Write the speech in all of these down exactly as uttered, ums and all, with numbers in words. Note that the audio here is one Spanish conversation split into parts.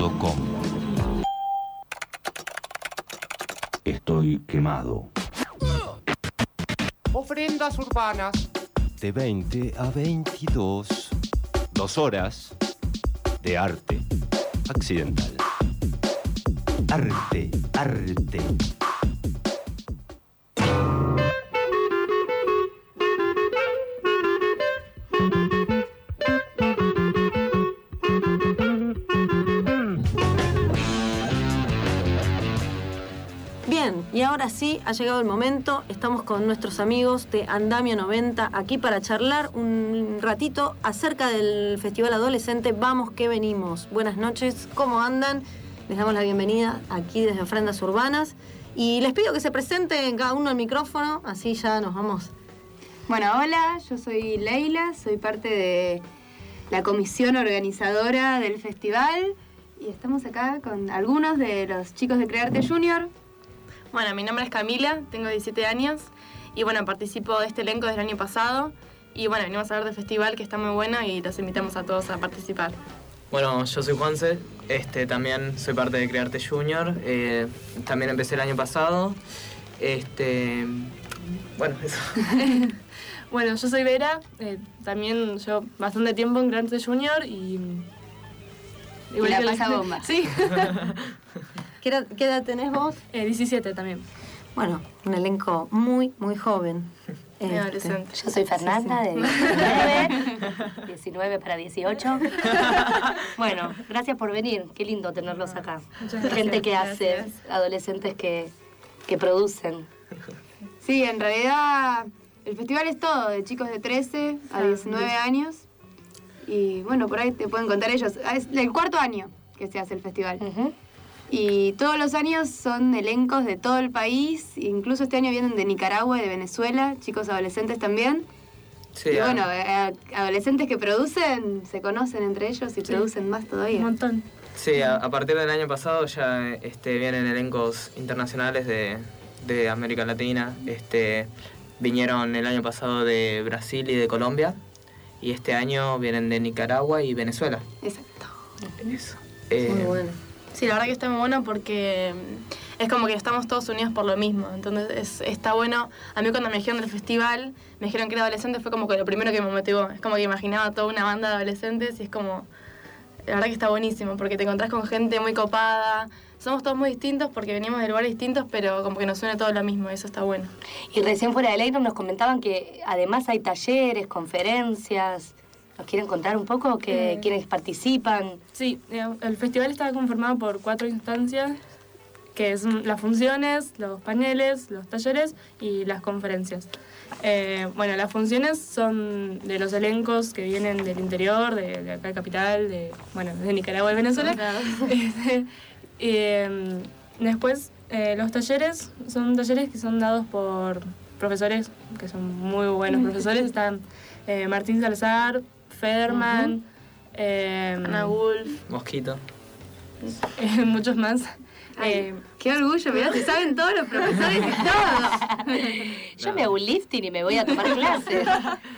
punto com. Estoy quemado. Ofrendas urbanas. De veinte a veintidós. Dos horas de arte accidental. Arte, arte. Bien, y ahora sí, ha llegado el momento. Estamos con nuestros amigos de Andamio noventa aquí para charlar un ratito acerca del Festival Adolescente Vamos que Venimos. Buenas noches, ¿cómo andan? Les damos la bienvenida aquí desde Ofrendas Urbanas y les pido que se presenten cada uno al micrófono, así ya nos vamos. Bueno, hola, yo soy Leila, soy parte de la comisión organizadora del festival y estamos acá con algunos de los chicos de Crearte Junior. Bueno, mi nombre es Camila, tengo diecisiete años y bueno, participo de este elenco desde el año pasado y bueno, venimos a ver del festival que está muy bueno y los invitamos a todos a participar. Bueno, yo soy Juanse, este, también soy parte de Crearte Junior, eh, también empecé el año pasado, este, bueno, eso. Bueno, yo soy Vera, eh, también llevo bastante tiempo en Crearte Junior y... Y la pasa bomba. Sí. ¿Qué edad, ¿Qué edad tenés vos? Eh, diecisiete también. Bueno, un elenco muy, muy joven. Este, adolescente. Yo soy Fernanda, sí, sí. de diecinueve, diecinueve para dieciocho. Bueno, gracias por venir, qué lindo tenerlos acá. Muchas gracias. Gente que Gracias. hace, adolescentes que, que producen. Sí, en realidad el festival es todo, de chicos de trece a diecinueve años. Y bueno, por ahí te pueden contar ellos. Es el cuarto año que se hace el festival. Uh-huh. Y todos los años son elencos de todo el país. Incluso este año vienen de Nicaragua y de Venezuela, chicos adolescentes también. Sí, y ah, bueno, eh, adolescentes que producen, se conocen entre ellos y Sí. producen más todavía. Un montón. sí, a, a partir del año pasado ya este, vienen elencos internacionales de, de América Latina. Este, vinieron el año pasado de Brasil y de Colombia. Y este año vienen de Nicaragua y Venezuela. Exacto. Eso. Eh, Muy bueno. Sí, la verdad que está muy bueno porque es como que estamos todos unidos por lo mismo. Entonces es, está bueno. A mí cuando me dijeron del festival, me dijeron que era adolescente, fue como que lo primero que me motivó. Es como que imaginaba toda una banda de adolescentes y es como... La verdad que está buenísimo porque te encontrás con gente muy copada. Somos todos muy distintos porque venimos de lugares distintos, pero como que nos une todo lo mismo, eso está bueno. Y recién fuera del aire nos comentaban que además hay talleres, conferencias. ¿Nos quieren contar un poco que, Eh. quiénes participan? Sí, digamos, el festival está conformado por cuatro instancias, que son las funciones, los paneles, los talleres y las conferencias. Eh, bueno, las funciones son de los elencos que vienen del interior, de, de acá de Capital, de, bueno, de Nicaragua y Venezuela. Este, eh, después, eh, los talleres son talleres que son dados por profesores, que son muy buenos profesores. Están eh, Martín Salazar, Federman, uh-huh. eh, Ana Wolf, Mosquito. eh, muchos más. Ay, Eh, qué orgullo, mirá, se saben todos los profesores y todo. Yo me hago un lifting y me voy a tomar clases.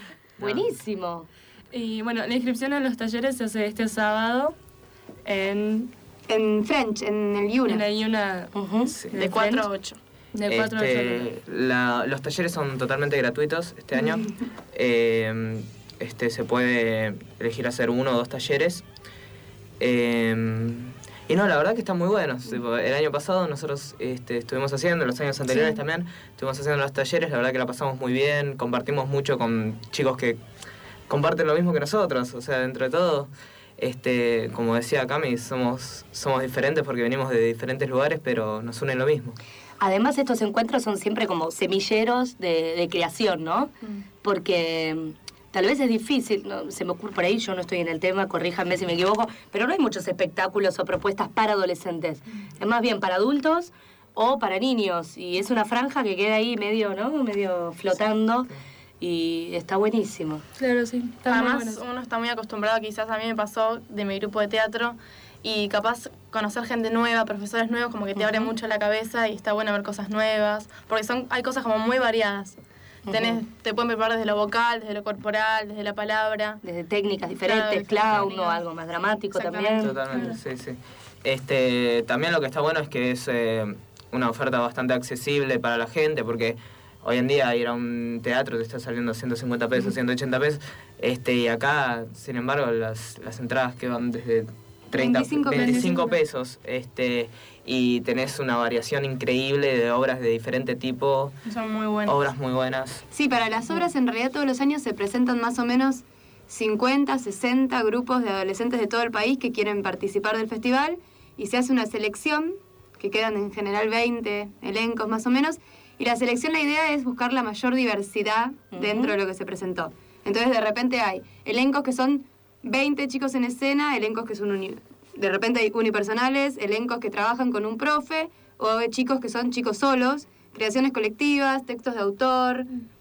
Buenísimo. y bueno, la inscripción a los talleres se hace este sábado en, En French, en el en Yuna. la Yuna Uh-huh. Sí. de cuatro a ocho. De cuatro a Este, ocho. la- los talleres son totalmente gratuitos este año. eh, este, se puede elegir hacer uno o dos talleres. Eh, y no, la verdad que están muy buenos. Tipo, el año pasado nosotros este, estuvimos haciendo, los años anteriores Sí. también, estuvimos haciendo los talleres. La verdad que la pasamos muy bien. Compartimos mucho con chicos que comparten lo mismo que nosotros. O sea, dentro de todo, este, como decía Cami, somos, somos diferentes porque venimos de diferentes lugares, pero nos unen lo mismo. Además, estos encuentros son siempre como semilleros de, de creación, ¿no? Porque mm, tal vez es difícil, ¿no? Se me ocurre por ahí, yo no estoy en el tema, corríjanme si me equivoco, pero no hay muchos espectáculos o propuestas para adolescentes. Es más bien para adultos o para niños. Y es una franja que queda ahí medio, ¿no? Medio flotando. Y está buenísimo. Claro, sí. Está muy Además, bueno. uno está muy acostumbrado, quizás a mí me pasó de mi grupo de teatro, y capaz conocer gente nueva, profesores nuevos, como que te abre mucho la cabeza y está bueno ver cosas nuevas, porque son hay cosas como muy variadas. Tenés, te pueden preparar desde lo vocal, desde lo corporal, desde la palabra. Desde técnicas diferentes, Claro, clown o algo más dramático Exactamente. también. Totalmente, sí, sí. Este, también lo que está bueno es que es eh, una oferta bastante accesible para la gente, porque hoy en día ir a un teatro te está saliendo ciento cincuenta pesos, ciento ochenta pesos, este, y acá, sin embargo, las, las entradas que van desde treinta, veinticinco, veinticinco pesos, este, y tenés una variación increíble de obras de diferente tipo, Son muy buenos. obras muy buenas. Sí, para las obras en realidad todos los años se presentan más o menos cincuenta, sesenta grupos de adolescentes de todo el país que quieren participar del festival y se hace una selección, que quedan en general veinte elencos más o menos, y la selección, la idea es buscar la mayor diversidad Ujú. dentro de lo que se presentó. Entonces de repente hay elencos que son veinte chicos en escena, elencos que son uni- de repente hay unipersonales, elencos que trabajan con un profe, o hay chicos que son chicos solos, creaciones colectivas, textos de autor,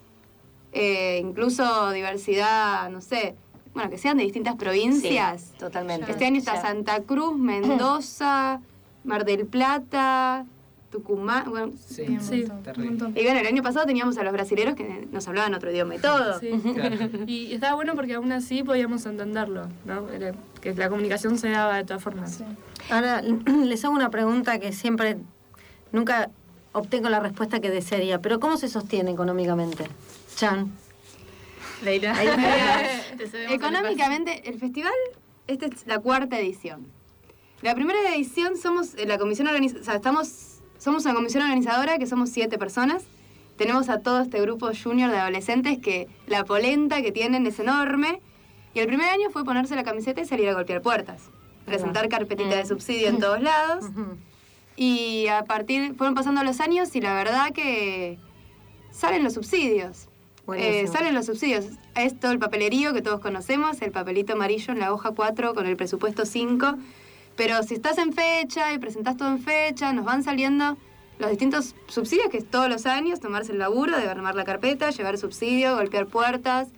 eh, incluso diversidad, no sé, bueno, que sean de distintas provincias. Sí, totalmente. Este año está Ya. Santa Cruz, Mendoza, Mar del Plata, Tucumán, bueno, Sí, Sí, Sí, un terrible. montón. y bueno, el año pasado teníamos a los brasileros que nos hablaban otro idioma y todo. Sí. Claro. Y estaba bueno porque aún así podíamos entenderlo, ¿no? Era- que la comunicación se daba de todas formas. Ahora, les hago una pregunta que siempre, nunca obtengo la respuesta que desearía, pero ¿cómo se sostiene económicamente? Chan. Leila. Te cedemos el Económicamente, el festival, esta es la cuarta edición. La primera edición somos eh, la comisión organizadora, o sea, estamos, somos una comisión organizadora que somos siete personas. Tenemos a todo este grupo junior de adolescentes que la polenta que tienen es enorme. Y el primer año fue ponerse la camiseta y salir a golpear puertas. Presentar carpetita de subsidio en todos lados. Ujú. Y a partir, fueron pasando los años y la verdad que salen los subsidios. Buenísimo. Eh, salen los subsidios. Es todo el papelerío que todos conocemos, el papelito amarillo en la hoja cuatro con el presupuesto cinco. Pero si estás en fecha y presentás todo en fecha, nos van saliendo los distintos subsidios que es todos los años, tomarse el laburo de armar la carpeta, llevar subsidio, golpear puertas.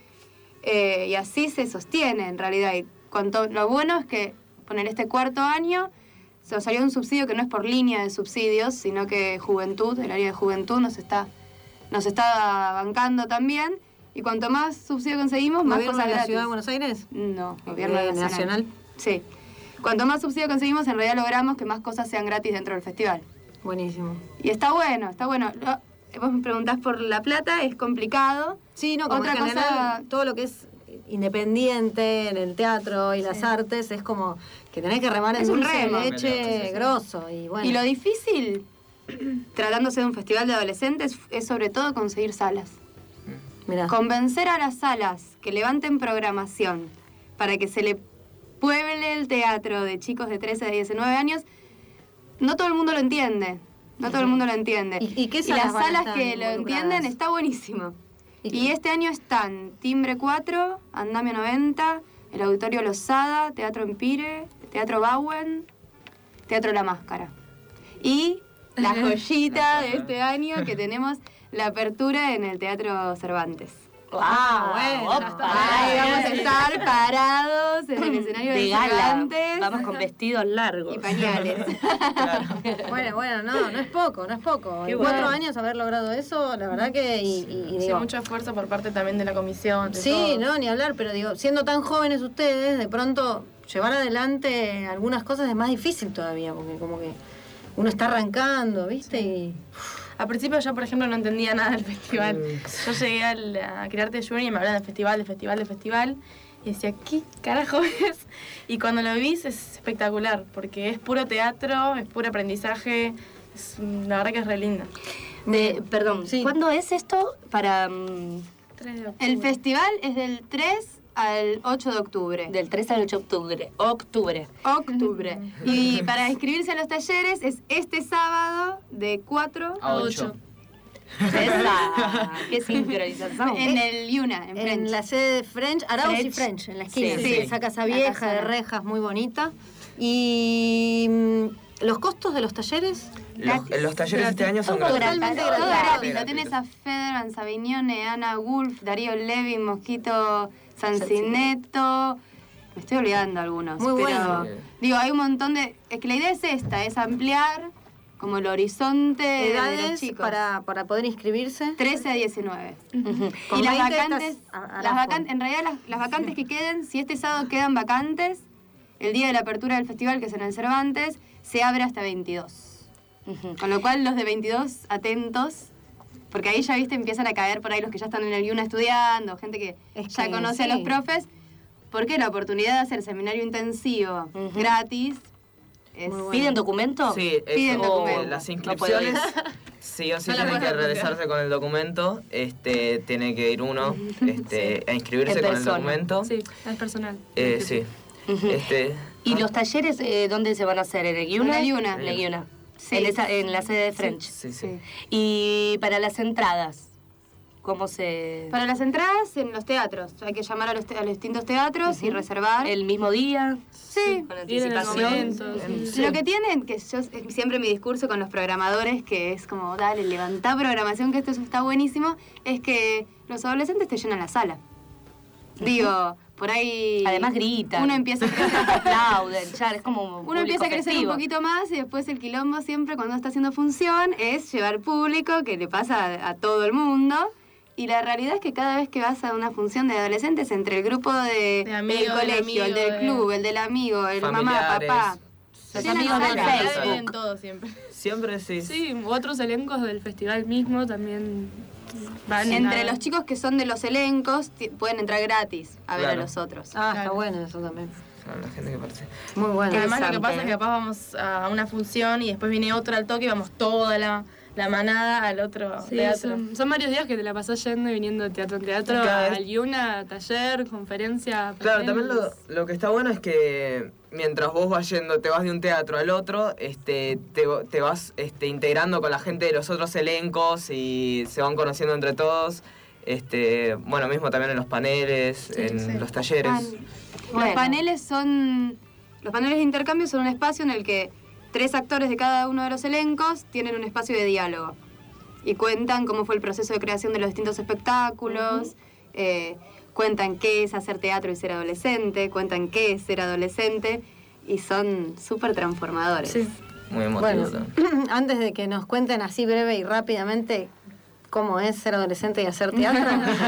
Eh, y así se sostiene en realidad. Y cuanto, lo bueno es que poner este cuarto año se nos salió un subsidio que no es por línea de subsidios, sino que Juventud, el área de Juventud, nos está, nos está bancando también. Y cuanto más subsidio conseguimos, más ¿Gobierno cosas de la gratis. Ciudad de Buenos Aires? No, gobierno Eh, nacional. nacional. Sí. Cuanto más subsidio conseguimos, en realidad logramos que más cosas sean gratis dentro del festival. Buenísimo. Y está bueno, está bueno. Lo- vos me preguntás por La Plata, es complicado. Sí, no, como Otra en general, cosa- todo lo que es independiente en el teatro y las artes es como que tenés que remar en Es un dulce de remo. leche Sí, sí, sí. grosso. Y bueno. Y lo difícil, tratándose de un festival de adolescentes, es sobre todo conseguir salas. Mirá. Convencer a las salas que levanten programación para que se le pueble el teatro de chicos de trece a diecinueve años, no todo el mundo lo entiende. No todo el mundo lo entiende. ¿Y- y qué las salas van a salas estar que lo involucradas? entienden está buenísimo. ¿Y Y, qué? este año están Timbre cuatro, Andamio noventa, el Auditorio Losada, Teatro Empire, Teatro Bauen, Teatro La Máscara. Y la joyita de este año que tenemos la apertura en el Teatro Cervantes. ¡Ah, bueno, opa! Ahí vamos a estar parados en el escenario De de gala. Cervantes Vamos con vestidos largos. y pañales. Bueno, bueno, no, no es poco, no es poco. Qué En bueno. cuatro años haber logrado eso, la verdad que... Y, y- y Sí, digo, mucho esfuerzo por parte también de la comisión. de sí, todos. no, ni hablar, pero digo, siendo tan jóvenes ustedes, de pronto llevar adelante algunas cosas es más difícil todavía, porque como que uno está arrancando, ¿viste? Y Al principio yo, por ejemplo, no entendía nada del festival. Mm. Yo llegué al- a Crearte Junior y me hablaban del festival, del festival, del festival. Y decía, ¿qué carajo es? Y cuando lo vi es espectacular, porque es puro teatro, es puro aprendizaje. Es, la verdad que es re linda. De, perdón, Sí. ¿cuándo es esto para mm, tres de octubre. El festival es del tres al ocho de octubre. del tres al ocho de octubre? Octubre. Octubre. Y para inscribirse a los talleres es este sábado de cuatro A ocho. Esa, qué sincronización. en el Yuna, en, en French. la sede de French, Arauz y French. French, en la esquina, Sí, sí, sí. esa casa La vieja casa de de- rejas muy bonita. Y mm, los costos de los talleres, Los, los talleres este año son Todo gratuitos. totalmente Todo gratis. gratis. Lo tenés a Feder Anzavignone, Ana Wolf, Darío Levi, Mosquito Sancineto. Me estoy olvidando algunos. Muy pero, bueno. digo, hay un montón de. Es que la idea es esta: es ampliar como el horizonte de los Edades chicos. para, para poder inscribirse. trece a diecinueve. Con Y las veinte vacantes, estás a- a las la vacan- en realidad las, las vacantes que queden, si este sábado quedan vacantes, el día de la apertura del festival, que es en el Cervantes, se abre hasta veintidós. Ujú. Con lo cual los de veintidós, atentos, porque ahí ya viste, empiezan a caer por ahí los que ya están en el I U N A estudiando, gente que Es ya que conoce sí. a los profes, porque la oportunidad de hacer seminario intensivo Ujú. gratis es... Muy bueno. ¿Piden documento? Sí, eso, Piden documento. las No puedo ir. inscripciones sí o sí No la tienen que puedo realizarse con el documento, este, tiene que ir uno este, a inscribirse En con el persona. documento. Sí, es personal. Eh, sí. Ujú. Este, ¿Y los talleres eh, dónde se van a hacer? ¿En el I U N A? En el I U N A. En el I U N A. Sí. En, esa- en la sede de French. sí, sí. Y para las entradas, ¿cómo se...? Para las entradas en los teatros, hay que llamar a los, te- a los distintos teatros y reservar. ¿El mismo día? Sí. Con Ir en el anticipación. momento. sí. Sí. Lo que tienen, que yo es siempre mi discurso con los programadores, que es como, dale, levantá programación, que esto está buenísimo, es que los adolescentes te llenan la sala. Digo, por ahí... Además gritan. Uno empieza a crecer, Aplauden, ya, es como un uno empieza a público crecer festivo. un poquito más y después el quilombo siempre cuando está haciendo función es llevar público, que le pasa a, a todo el mundo. Y la realidad es que cada vez que vas a una función de adolescentes, entre el grupo de, De amigos, del del colegio, el amigo, del de- club, el del amigo, el mamá, Familiares. papá... Los llenan amigos la del sala. Facebook. Acá vienen todos siempre. Siempre sí. Sí, otros elencos del festival mismo también van Entre a- los chicos que son de los elencos, ti- pueden entrar gratis a ver Claro. a los otros. Ah, está Claro. bueno eso también. Son la gente que participa. Muy bueno. Que además lo que Interesante, pasa es que ¿eh? capaz vamos a una función y después viene otro al toque y vamos toda la, la manada al otro Sí, teatro. son, son varios días que te la pasás yendo y viniendo de teatro en teatro, Claro. al I U N A, taller, conferencia. Claro, también lo, paneles. lo que está bueno es que mientras vos vas yendo, te vas de un teatro al otro, este, te, te vas este, integrando con la gente de los otros elencos y se van conociendo entre todos. Este, bueno, mismo también en los paneles, en sí. los talleres. Pan- Bueno. Los paneles son. Los paneles de intercambio son un espacio en el que tres actores de cada uno de los elencos tienen un espacio de diálogo. Y cuentan cómo fue el proceso de creación de los distintos espectáculos, eh, cuentan qué es hacer teatro y ser adolescente, cuentan qué es ser adolescente, y son súper transformadores. Sí. Muy emotivo Bueno, también. antes de que nos cuenten así breve y rápidamente cómo es ser adolescente y hacer teatro,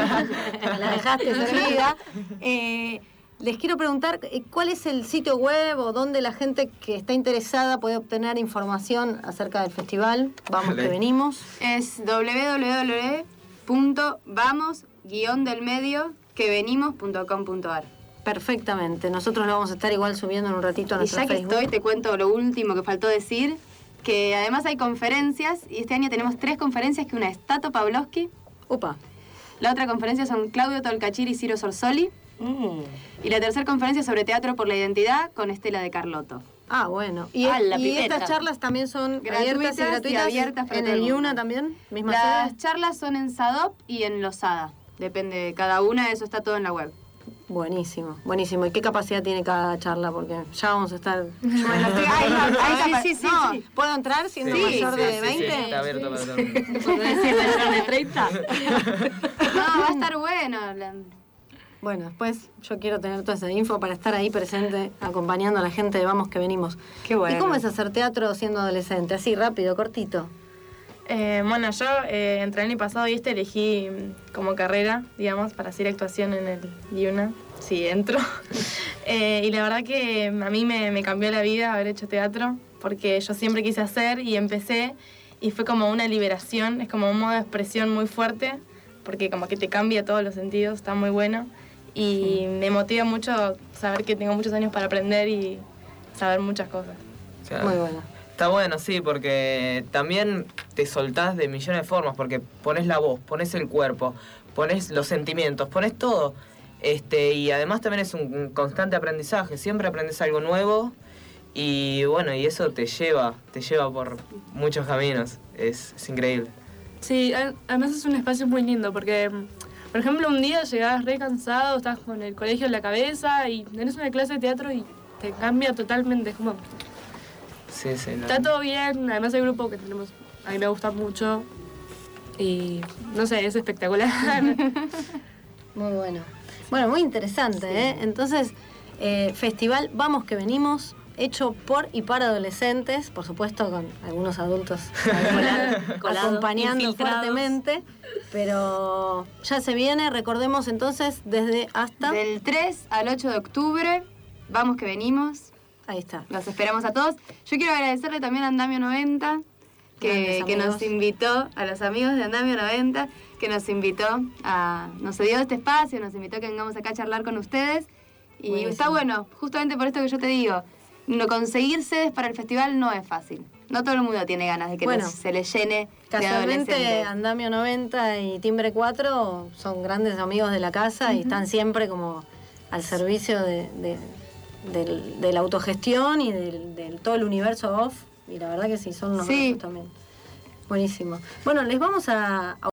la dejaste servida. Eh, les quiero preguntar eh, cuál es el sitio web o dónde la gente que está interesada puede obtener información acerca del festival. Vamos que Dale. venimos. Es doble u doble u doble u punto vamos guión del medio que venimos punto com punto ar. Perfectamente. Nosotros lo vamos a estar igual subiendo en un ratito a Y nuestro ya que Facebook. estoy, te cuento lo último que faltó decir, que además hay conferencias, y este año tenemos tres conferencias, que una es Tato Pavlovsky, Upa. la otra conferencia son Claudio Tolcachir y Ciro Sorsoli, Mm. y la tercera conferencia es sobre teatro por la identidad con Estela de Carlotto. Ah, bueno. Y, Ah, la y pipeta. estas charlas también son Gratuitas abiertas y y gratuitas. abiertas para en todo el el I U N A mundo. también, misma Las sede. charlas son en SADOP y en Losada, depende de cada una, eso está todo en la web. Buenísimo, buenísimo. ¿Y qué capacidad tiene cada charla? Porque ya vamos a estar... Bueno, estoy- hay- hay capa- sí, sí, no, sí. ¿Puedo entrar siendo Sí, mayor Sí, de sí, sí, veinte? está abierto para todo el mundo. ¿Podés decir mayor de treinta? No, va a estar bueno. la- Bueno, después yo quiero tener toda esa info para estar ahí presente acompañando a la gente de Vamos que venimos. Qué bueno. ¿Y cómo es hacer teatro siendo adolescente? Así, rápido, cortito. Eh, bueno, yo eh, entre el año pasado y este elegí mm, como carrera, digamos, para hacer actuación en el I U N A, si entro. Eh, y la verdad que a mí me, me cambió la vida haber hecho teatro, porque yo siempre quise hacer y empecé, y fue como una liberación, es como un modo de expresión muy fuerte, porque como que te cambia todos los sentidos, está muy bueno. Y me motiva mucho saber que tengo muchos años para aprender y saber muchas cosas. Claro. Muy bueno. Está bueno, sí, porque también te soltás de millones de formas, porque pones la voz, pones el cuerpo, pones los sentimientos, pones todo. Este, y además también es un constante aprendizaje, siempre aprendes algo nuevo y bueno, y eso te lleva, te lleva por muchos caminos, es, es increíble. Sí, a- además es un espacio muy lindo porque, por ejemplo, un día llegás re cansado, estás con el colegio en la cabeza y tenés una clase de teatro y te cambia totalmente. Es como, Sí, sí, no. está todo bien, además el grupo que tenemos, a mí me gusta mucho y no sé, es espectacular. Muy bueno. Bueno, muy interesante, ¿eh? Entonces, eh, festival Vamos que venimos, hecho por y para adolescentes, por supuesto con algunos adultos Colado, acompañando infiltrados. fuertemente, pero ya se viene, recordemos entonces, desde hasta... Del tres al ocho de octubre, vamos que venimos. Ahí está. Los esperamos a todos. Yo quiero agradecerle también a Andamio noventa, que, Grandes que nos amigos. invitó, a los amigos de Andamio noventa, que nos invitó a... Nos dio este espacio, nos invitó a que vengamos acá a charlar con ustedes. Y Buenísimo. está bueno, justamente por esto que yo te digo, no conseguir sedes para el festival no es fácil. No todo el mundo tiene ganas de que Bueno, les- se les llene de Casualmente adolescentes. Andamio noventa y Timbre cuatro son grandes amigos de la casa y están siempre como al servicio de, de- del- de la autogestión y del, del todo el universo off. Y la verdad que sí, son unos Sí. grosos también. Buenísimo. Bueno, les vamos a...